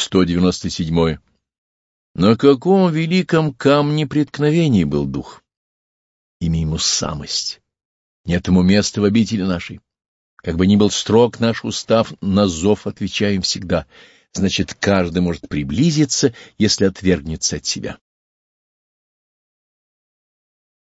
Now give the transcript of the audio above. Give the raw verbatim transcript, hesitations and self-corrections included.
сто девяносто седьмое. На каком великом камне преткновений был дух? Имя ему самость. Нет ему места в обители нашей. Как бы ни был строг наш устав, на зов отвечаем всегда. Значит, каждый может приблизиться, если отвергнется от себя.